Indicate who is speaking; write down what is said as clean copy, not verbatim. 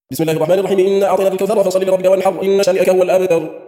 Speaker 1: بسم الله الرحمن الرحيم. إنا أعطيناك الكوثر فصل لربك وانحر إن شانئك هو الأبتر.